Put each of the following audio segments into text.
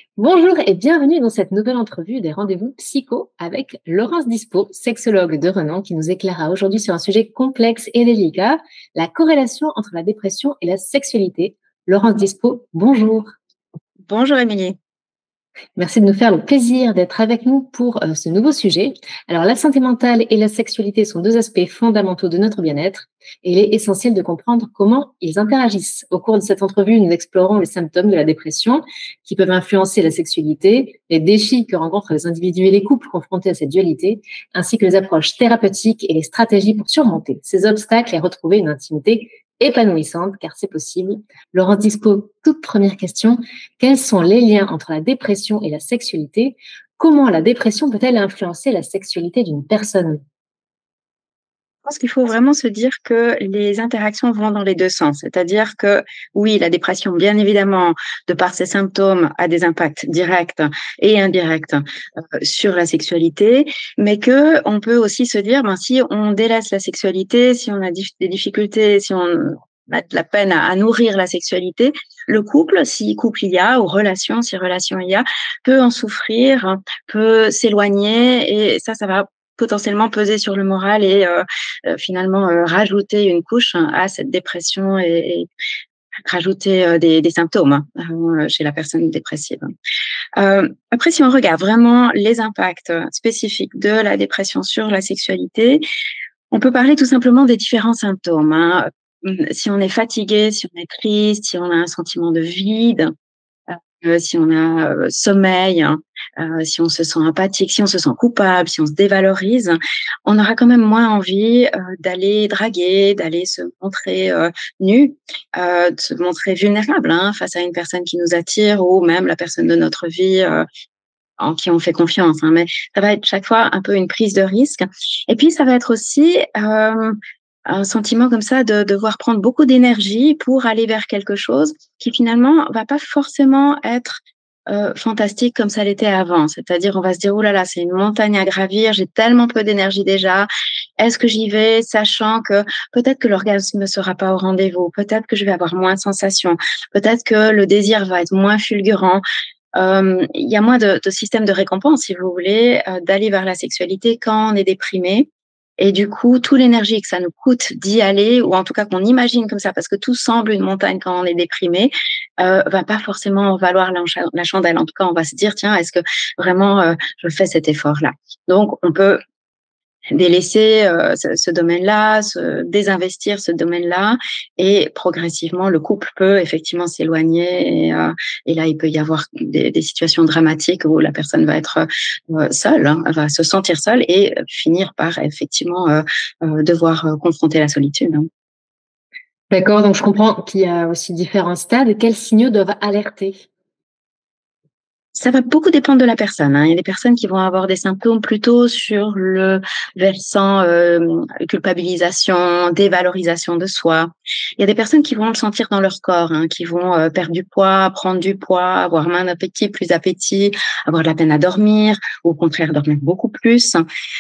Bonjour et bienvenue dans cette nouvelle entrevue des rendez-vous psycho avec Laurence Dispo, sexologue de renom, qui nous éclairera aujourd'hui sur un sujet complexe et délicat, la corrélation entre la dépression et la sexualité. Laurence Dispo, bonjour. Bonjour Émilie. Merci de nous faire le plaisir d'être avec nous pour ce nouveau sujet. Alors, la santé mentale et la sexualité sont deux aspects fondamentaux de notre bien-être et il est essentiel de comprendre comment ils interagissent. Au cours de cette entrevue, nous explorons les symptômes de la dépression qui peuvent influencer la sexualité, les défis que rencontrent les individus et les couples confrontés à cette dualité, ainsi que les approches thérapeutiques et les stratégies pour surmonter ces obstacles et retrouver une intimité épanouissante, car c'est possible. Laurence Dispo, toute première question. Quels sont les liens entre la dépression et la sexualité? Comment la dépression peut-elle influencer la sexualité d'une personne? Je pense qu'il faut vraiment se dire que les interactions vont dans les 2 sens. C'est-à-dire que oui, la dépression, bien évidemment, de par ses symptômes, a des impacts directs et indirects, sur la sexualité, mais qu'on peut aussi se dire, ben, si on délaisse la sexualité, si on a des difficultés, si on a de la peine à nourrir la sexualité, le couple, si couple il y a, ou relation, si relation il y a, peut en souffrir, peut s'éloigner et ça va potentiellement peser sur le moral et finalement rajouter une couche à cette dépression et rajouter des symptômes chez la personne dépressive. Après, si on regarde vraiment les impacts spécifiques de la dépression sur la sexualité, on peut parler tout simplement des différents symptômes, hein. Si on est fatigué, si on est triste, si on a un sentiment de vide, si on a sommeil, si on se sent apathique, si on se sent coupable, si on se dévalorise, on aura quand même moins envie d'aller draguer, d'aller se montrer nu, de se montrer vulnérable face à une personne qui nous attire ou même la personne de notre vie en qui on fait confiance. Mais ça va être chaque fois un peu une prise de risque. Et puis, ça va être aussi un sentiment comme ça de devoir prendre beaucoup d'énergie pour aller vers quelque chose qui finalement va pas forcément être fantastique comme ça l'était avant. C'est-à-dire, on va se dire: «Ouh là là, c'est une montagne à gravir, j'ai tellement peu d'énergie déjà. Est-ce que j'y vais?» Sachant que peut-être que l'orgasme ne sera pas au rendez-vous, peut-être que je vais avoir moins de sensations, peut-être que le désir va être moins fulgurant. Il y a moins de système de récompense, si vous voulez, d'aller vers la sexualité quand on est déprimé et du coup, toute l'énergie que ça nous coûte d'y aller ou en tout cas qu'on imagine comme ça, parce que tout semble une montagne quand on est déprimé, va pas forcément valoir la chandelle. En tout cas, on va se dire: «Tiens, est-ce que vraiment, je fais cet effort-là?» Donc on peut délaisser ce domaine-là, désinvestir ce domaine-là et progressivement, le couple peut effectivement s'éloigner et là, il peut y avoir des situations dramatiques où la personne va être seule, va se sentir seule et finir par effectivement devoir confronter la solitude, hein. D'accord, donc je comprends qu'il y a aussi différents stades. Quels signaux doivent alerter? Ça va beaucoup dépendre de la personne, hein. Il y a des personnes qui vont avoir des symptômes plutôt sur le versant, culpabilisation, dévalorisation de soi. Il y a des personnes qui vont le sentir dans leur corps, hein, qui vont, perdre du poids, prendre du poids, avoir moins d'appétit, plus d'appétit, avoir de la peine à dormir ou au contraire dormir beaucoup plus.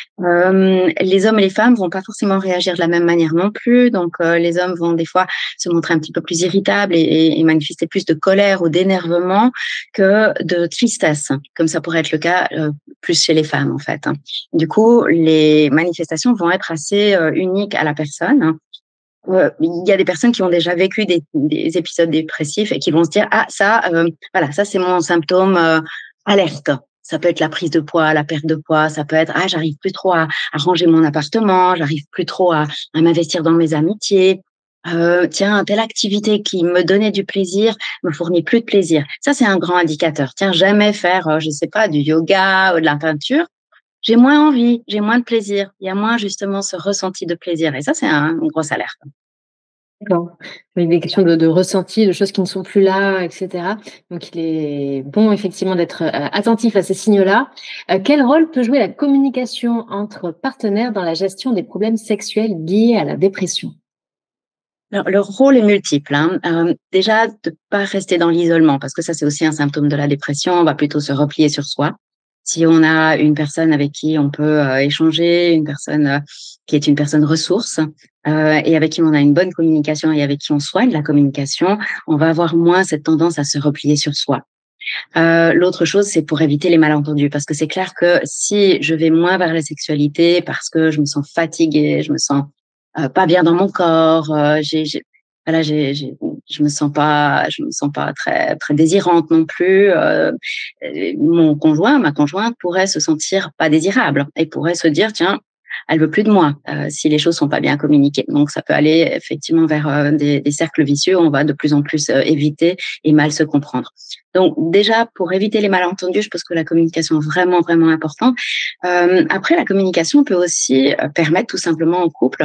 Les hommes et les femmes vont pas forcément réagir de la même manière non plus. Donc, les hommes vont des fois se montrer un petit peu plus irritables et manifester plus de colère ou d'énervement que de tristesse, comme ça pourrait être le cas plus chez les femmes en fait, hein. Du coup, les manifestations vont être assez uniques à la personne, hein. Il y a des personnes qui ont déjà vécu des épisodes dépressifs et qui vont se dire: «Ah ça, voilà, ça c'est mon symptôme alerte». Ça peut être la prise de poids, la perte de poids, ça peut être: «Ah j'arrive plus trop à ranger mon appartement, j'arrive plus trop à m'investir dans mes amitiés. Tiens, telle activité qui me donnait du plaisir me fournit plus de plaisir». Ça, c'est un grand indicateur. Tiens, jamais faire, je sais pas, du yoga ou de la peinture. J'ai moins envie, j'ai moins de plaisir. Il y a moins justement ce ressenti de plaisir et ça, c'est une grosse alerte. D'accord. Oui, des questions de ressenti, de choses qui ne sont plus là, et cetera. Donc il est bon effectivement d'être, attentif à ces signaux-là. Quel rôle peut jouer la communication entre partenaires dans la gestion des problèmes sexuels liés à la dépression? Alors, le rôle est multiple, hein. Déjà, de pas rester dans l'isolement parce que ça, c'est aussi un symptôme de la dépression. On va plutôt se replier sur soi. Si on a une personne avec qui on peut échanger, une personne qui est une personne ressource et avec qui on a une bonne communication et avec qui on soigne la communication, on va avoir moins cette tendance à se replier sur soi. L'autre chose, c'est pour éviter les malentendus, parce que c'est clair que si je vais moins vers la sexualité parce que je me sens fatiguée, je me sens pas bien dans mon corps, voilà, je me sens pas très très désirante non plus. Mon conjoint, ma conjointe pourrait se sentir pas désirable et pourrait se dire tiens, elle veut plus de moi si les choses sont pas bien communiquées. Donc ça peut aller effectivement vers des cercles vicieux. On va de plus en plus éviter et mal se comprendre. Donc déjà pour éviter les malentendus, je pense que la communication est vraiment vraiment importante. Après la communication peut aussi permettre tout simplement au couple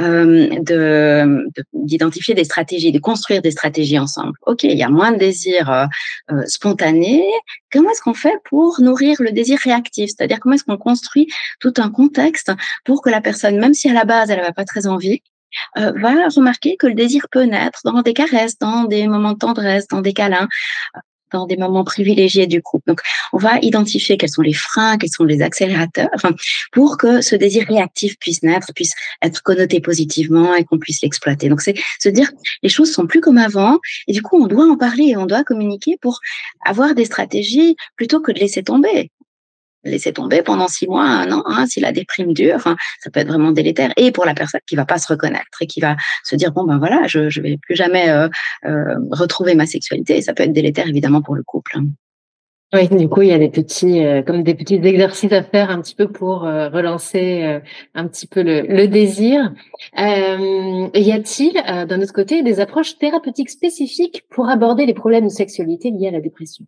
d'identifier des stratégies, de construire des stratégies ensemble. Ok, il y a moins de désir spontané. Comment est-ce qu'on fait pour nourrir le désir réactif? C'est-à-dire comment est-ce qu'on construit tout un contexte pour que la personne, même si à la base elle n'avait pas très envie, va remarquer que le désir peut naître dans des caresses, dans des moments de tendresse, dans des câlins, dans des moments privilégiés du couple. Donc, on va identifier quels sont les freins, quels sont les accélérateurs, pour que ce désir réactif puisse naître, puisse être connoté positivement et qu'on puisse l'exploiter. Donc, c'est se dire les choses sont plus comme avant et du coup, on doit en parler, on doit communiquer pour avoir des stratégies plutôt que de laisser tomber pendant 6 mois, 1 an, si la déprime dure, ça peut être vraiment délétère. Et pour la personne qui va pas se reconnaître et qui va se dire bon ben voilà, je vais plus jamais retrouver ma sexualité. Et ça peut être délétère évidemment pour le couple. Oui, du coup, il y a des petits, comme des petits exercices à faire un petit peu pour relancer un petit peu le désir. Y a-t-il, d'un autre côté, des approches thérapeutiques spécifiques pour aborder les problèmes de sexualité liés à la dépression?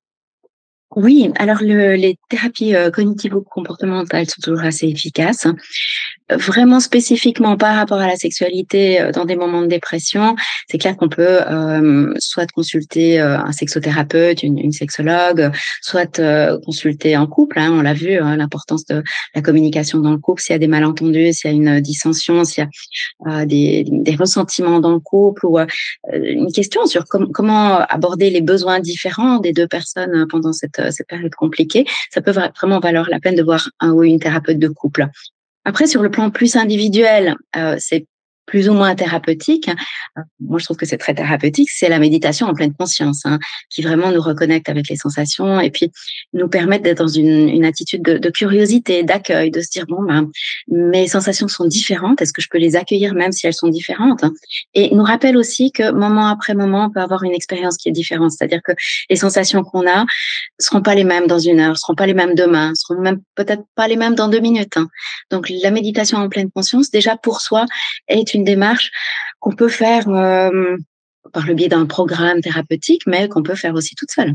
Oui, alors les thérapies cognitivo-comportementales sont toujours assez efficaces. Vraiment spécifiquement par rapport à la sexualité dans des moments de dépression, c'est clair qu'on peut soit consulter un sexothérapeute, une sexologue, soit consulter en couple. On l'a vu, l'importance de la communication dans le couple. S'il y a des malentendus, s'il y a une dissension, s'il y a des ressentiments dans le couple ou une question sur comment aborder les besoins différents des deux personnes pendant cette période compliquée, ça peut vraiment valoir la peine de voir un ou une thérapeute de couple. Après, sur le plan plus individuel, c'est plus ou moins thérapeutique. Moi, je trouve que c'est très thérapeutique. C'est la méditation en pleine conscience, qui vraiment nous reconnecte avec les sensations et puis nous permettre d'être dans une attitude de curiosité, d'accueil, de se dire bon, mes sensations sont différentes. Est-ce que je peux les accueillir même si elles sont différentes? Et nous rappelle aussi que moment après moment, on peut avoir une expérience qui est différente. C'est-à-dire que les sensations qu'on a seront pas les mêmes dans 1 heure, seront pas les mêmes demain, seront même peut-être pas les mêmes dans 2 minutes. Donc, la méditation en pleine conscience, déjà pour soi, est une démarche qu'on peut faire par le biais d'un programme thérapeutique, mais qu'on peut faire aussi toute seule.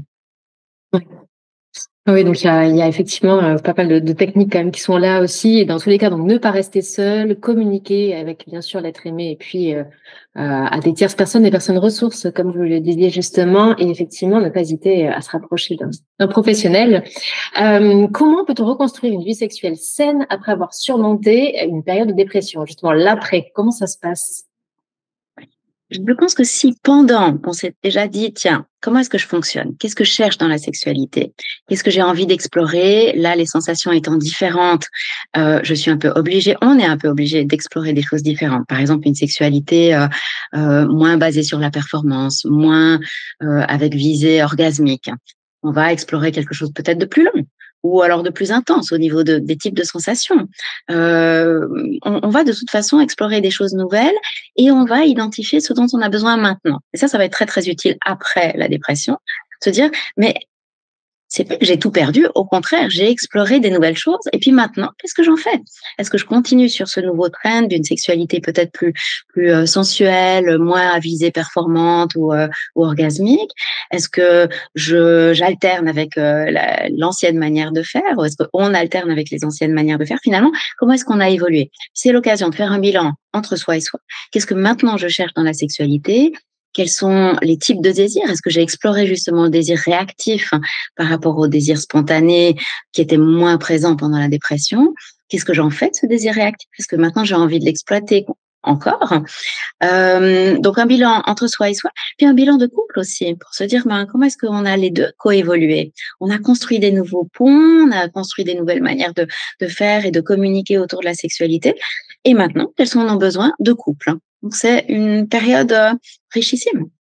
Oui, donc il y a effectivement pas mal de techniques quand même qui sont là aussi. Et dans tous les cas, donc ne pas rester seul, communiquer avec bien sûr l'être aimé et puis à des tierces personnes, des personnes ressources, comme vous le disiez justement, et effectivement ne pas hésiter à se rapprocher d'un professionnel. Comment peut-on reconstruire une vie sexuelle saine après avoir surmonté une période de dépression? Justement, l'après, comment ça se passe? Je pense que si pendant, on s'est déjà dit, tiens, comment est-ce que je fonctionne? Qu'est-ce que je cherche dans la sexualité? Qu'est-ce que j'ai envie d'explorer? Là, les sensations étant différentes, je suis un peu obligée, on est un peu obligé d'explorer des choses différentes. Par exemple, une sexualité moins basée sur la performance, moins avec visée orgasmique. On va explorer quelque chose peut-être de plus long ou alors de plus intense au niveau des types de sensations. On va de toute façon explorer des choses nouvelles et on va identifier ce dont on a besoin maintenant. Et ça va être très, très utile après la dépression. Se dire, mais c'est pas que j'ai tout perdu, au contraire, j'ai exploré des nouvelles choses. Et puis maintenant, qu'est-ce que j'en fais? Est-ce que je continue sur ce nouveau trend d'une sexualité peut-être plus sensuelle, moins à visée performante ou orgasmique? Est-ce que j'alterne avec l'ancienne manière de faire? Ou est-ce qu'on alterne avec les anciennes manières de faire? Finalement, comment est-ce qu'on a évolué? C'est l'occasion de faire un bilan entre soi et soi. Qu'est-ce que maintenant je cherche dans la sexualité? Quels sont les types de désirs? Est-ce que j'ai exploré justement le désir réactif par rapport au désir spontané qui était moins présent pendant la dépression? Qu'est-ce que j'en fais de ce désir réactif? Est-ce que maintenant j'ai envie de l'exploiter encore? Donc un bilan entre soi et soi, puis un bilan de couple aussi pour se dire comment est-ce qu'on a les deux coévolué? On a construit des nouveaux ponts, on a construit des nouvelles manières de faire et de communiquer autour de la sexualité. Et maintenant, quels sont nos besoins de couple? Donc c'est une période richissime.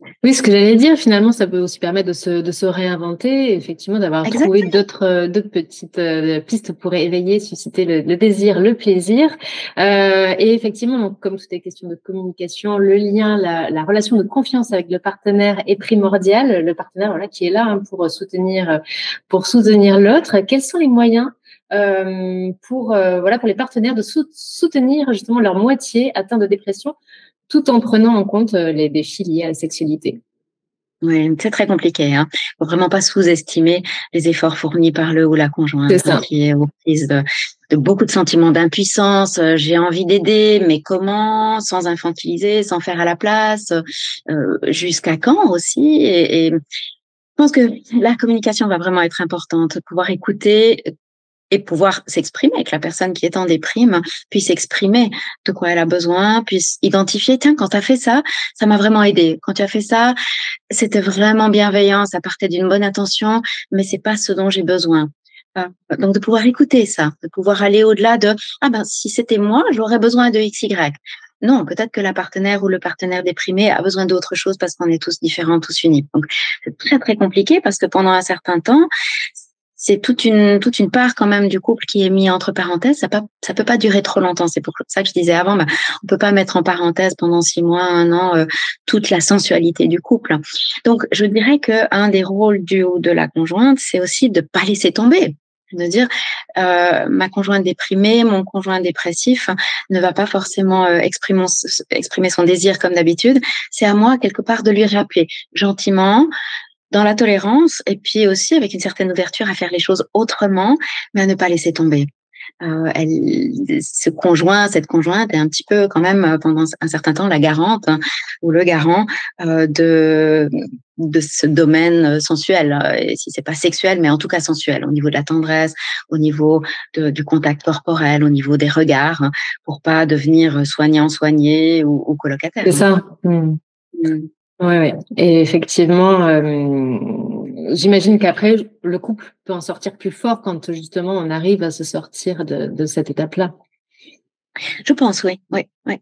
Oui, ce que j'allais dire, finalement, ça peut aussi permettre de se réinventer, et effectivement, d'avoir trouvé Exactement. d'autres petites pistes pour éveiller, susciter le désir, le plaisir. Et effectivement, donc, comme tout est question de communication, le lien, la relation de confiance avec le partenaire est primordiale. Le partenaire, voilà, qui est là pour soutenir l'autre. Quels sont les moyens pour les partenaires de soutenir justement leur moitié atteint de dépression, tout en prenant en compte les défis liés à la sexualité? Oui, c'est très compliqué, hein. Faut vraiment pas sous-estimer les efforts fournis par le ou la C'est conjointe, hein, ça. qui est aux prises de beaucoup de sentiments d'impuissance. J'ai envie d'aider, mais comment? Sans infantiliser, sans faire à la place. Jusqu'à quand aussi? Et je pense que la communication va vraiment être importante. Pouvoir écouter et pouvoir s'exprimer, que la personne qui est en déprime puisse exprimer de quoi elle a besoin, puisse identifier, tiens, quand tu as fait ça, ça m'a vraiment aidé. Quand tu as fait ça, c'était vraiment bienveillant, ça partait d'une bonne intention, mais c'est pas ce dont j'ai besoin. Donc de pouvoir écouter ça, de pouvoir aller au-delà de ah ben si c'était moi, j'aurais besoin de XY. Non, peut-être que la partenaire ou le partenaire déprimé a besoin d'autre chose parce qu'on est tous différents, tous uniques. Donc c'est très très compliqué parce que pendant un certain temps, c'est toute une part quand même du couple qui est mis entre parenthèses. Ça peut pas durer trop longtemps. C'est pour ça que je disais avant, on peut pas mettre en parenthèse pendant 6 mois, un an, toute la sensualité du couple. Donc, je dirais que un des rôles du ou de la conjointe, c'est aussi de pas laisser tomber. De dire, ma conjointe déprimée, mon conjoint dépressif ne va pas forcément exprimer son désir comme d'habitude. C'est à moi, quelque part, de lui rappeler gentiment, dans la tolérance et puis aussi avec une certaine ouverture à faire les choses autrement, mais à ne pas laisser tomber. Cette conjointe est un petit peu quand même pendant un certain temps la garante, hein, ou le garant de ce domaine sensuel. Et si c'est pas sexuel, mais en tout cas sensuel, au niveau de la tendresse, au niveau du contact corporel, au niveau des regards, hein, pour pas devenir soigné ou colocataire. C'est Hein. ça. Mmh. Mm. Ouais, ouais, et effectivement, j'imagine qu'après le couple peut en sortir plus fort quand justement on arrive à se sortir de cette étape-là. Je pense, oui, oui, oui.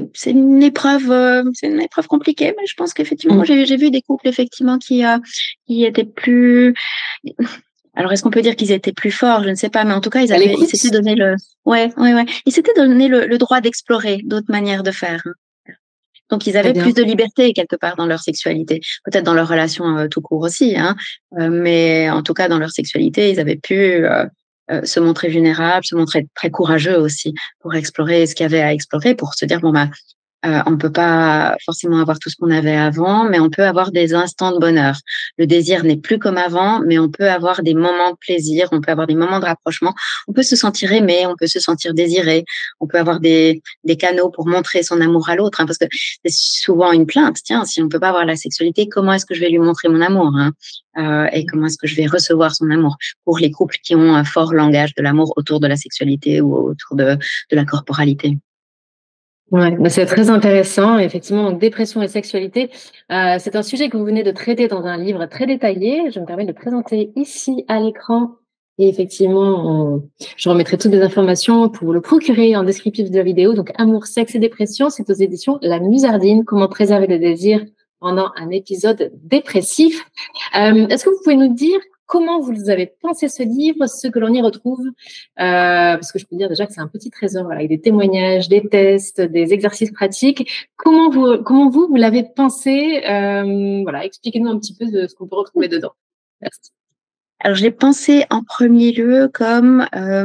C'est une épreuve compliquée, mais je pense qu'effectivement, Mmh. j'ai vu des couples effectivement qui étaient plus. Alors, est-ce qu'on peut dire qu'ils étaient plus forts? Je ne sais pas, mais en tout cas, À ils l'écoute? s'étaient donné ouais, ouais, ouais. Ils s'étaient donné le droit d'explorer d'autres manières de faire. Hein. Donc, ils Très avaient plus bien. de liberté quelque part dans leur sexualité, peut-être dans leur relation tout court aussi, hein. Mais en tout cas dans leur sexualité, ils avaient pu se montrer vulnérables, se montrer très courageux aussi pour explorer ce qu'il y avait à explorer, pour se dire bon bah on ne peut pas forcément avoir tout ce qu'on avait avant, mais on peut avoir des instants de bonheur. Le désir n'est plus comme avant, mais on peut avoir des moments de plaisir, on peut avoir des moments de rapprochement. On peut se sentir aimé, on peut se sentir désiré, on peut avoir des canaux pour montrer son amour à l'autre, hein, parce que c'est souvent une plainte. Tiens, si on peut pas avoir la sexualité, comment est-ce que je vais lui montrer mon amour, hein, et comment est-ce que je vais recevoir son amour pour les couples qui ont un fort langage de l'amour autour de la sexualité ou autour de la corporalité. Ouais, mais c'est très intéressant. Effectivement, donc dépression et sexualité, c'est un sujet que vous venez de traiter dans un livre très détaillé. Je me permets de le présenter ici à l'écran. Et effectivement, je remettrai toutes les informations pour vous le procurer en descriptif de la vidéo. Donc, Amour, sexe et dépression, c'est aux éditions La Musardine. Comment préserver le désir pendant un épisode dépressif. Est-ce que vous pouvez nous dire comment vous avez pensé ce livre, ce que l'on y retrouve? Parce que je peux dire déjà que c'est un petit trésor, voilà, avec des témoignages, des tests, des exercices pratiques. Comment vous l'avez pensé? Voilà, expliquez-nous un petit peu de ce qu'on peut retrouver dedans. Merci. Alors, je l'ai pensé en premier lieu comme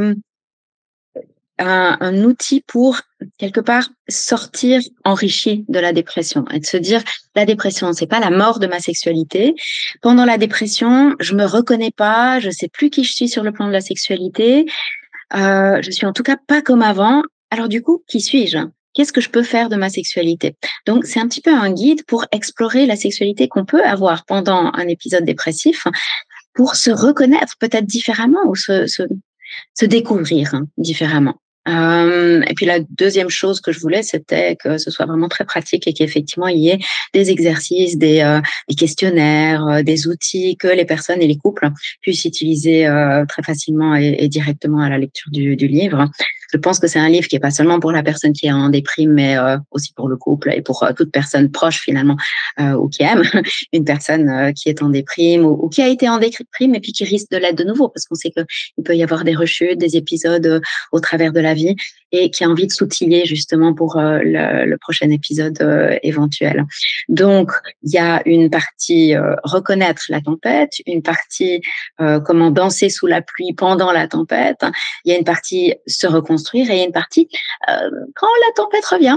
un outil pour, quelque part, sortir enrichi de la dépression et de se dire, la dépression, c'est pas la mort de ma sexualité. Pendant la dépression, je me reconnais pas, je sais plus qui je suis sur le plan de la sexualité. Je suis en tout cas pas comme avant. Alors du coup, qui suis-je? Qu'est-ce que je peux faire de ma sexualité? Donc, c'est un petit peu un guide pour explorer la sexualité qu'on peut avoir pendant un épisode dépressif pour se reconnaître peut-être différemment ou se découvrir, hein, différemment. Et puis la deuxième chose que je voulais, c'était que ce soit vraiment très pratique et qu'effectivement il y ait des exercices, des questionnaires, des outils que les personnes et les couples puissent utiliser très facilement et directement à la lecture du livre. Je pense que c'est un livre qui est pas seulement pour la personne qui est en déprime, mais aussi pour le couple et pour toute personne proche finalement ou qui aime une personne qui est en déprime ou qui a été en déprime et puis qui risque de l'être de nouveau, parce qu'on sait qu'il peut y avoir des rechutes, des épisodes au travers de la vie et qui a envie de s'outiller justement pour le prochain épisode éventuel. Donc, il y a une partie reconnaître la tempête, une partie comment danser sous la pluie pendant la tempête, il y a une partie se reconstruire et il y a une partie quand la tempête revient.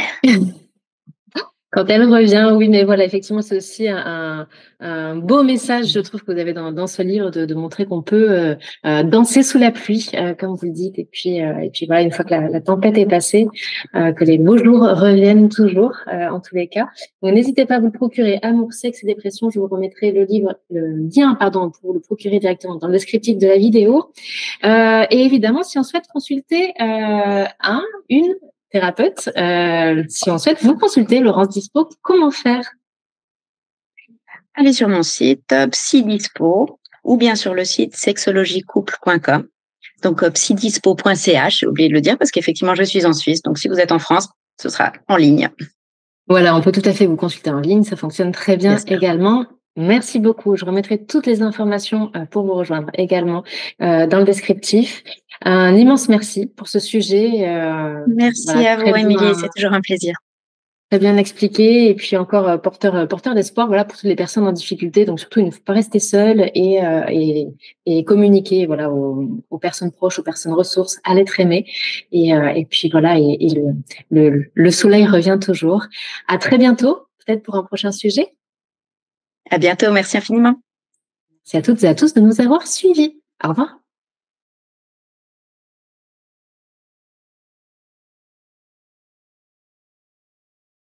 Quand elle revient, oui, mais voilà, effectivement, c'est aussi un beau message, je trouve, que vous avez dans ce livre, de montrer qu'on peut danser sous la pluie, comme vous le dites, et puis voilà, une fois que la tempête est passée, que les beaux jours reviennent toujours, en tous les cas. Donc, n'hésitez pas à vous le procurer, Amour, sexe et dépression. Je vous remettrai le lien, pour le procurer directement dans le descriptif de la vidéo. Et évidemment, si on souhaite consulter une thérapeute, si on souhaite vous consulter, Laurence Dispo, comment faire? Allez sur mon site Psydispo ou bien sur le site sexologiecouple.com. Donc psydispo.ch, j'ai oublié de le dire parce qu'effectivement je suis en Suisse, donc si vous êtes en France, ce sera en ligne. Voilà, on peut tout à fait vous consulter en ligne, ça fonctionne très bien également. Merci beaucoup. Je remettrai toutes les informations pour vous rejoindre également dans le descriptif. Un immense merci pour ce sujet. Merci à vous, Émilie, c'est toujours un plaisir. Très bien expliqué et puis encore porteur d'espoir, voilà, pour toutes les personnes en difficulté. Donc surtout, il ne faut pas rester seul et communiquer, voilà, aux personnes proches, aux personnes ressources, à l'être aimé. Et puis voilà, et le soleil revient toujours. À très bientôt, peut-être pour un prochain sujet. À bientôt, merci infiniment. Merci à toutes et à tous de nous avoir suivis. Au revoir.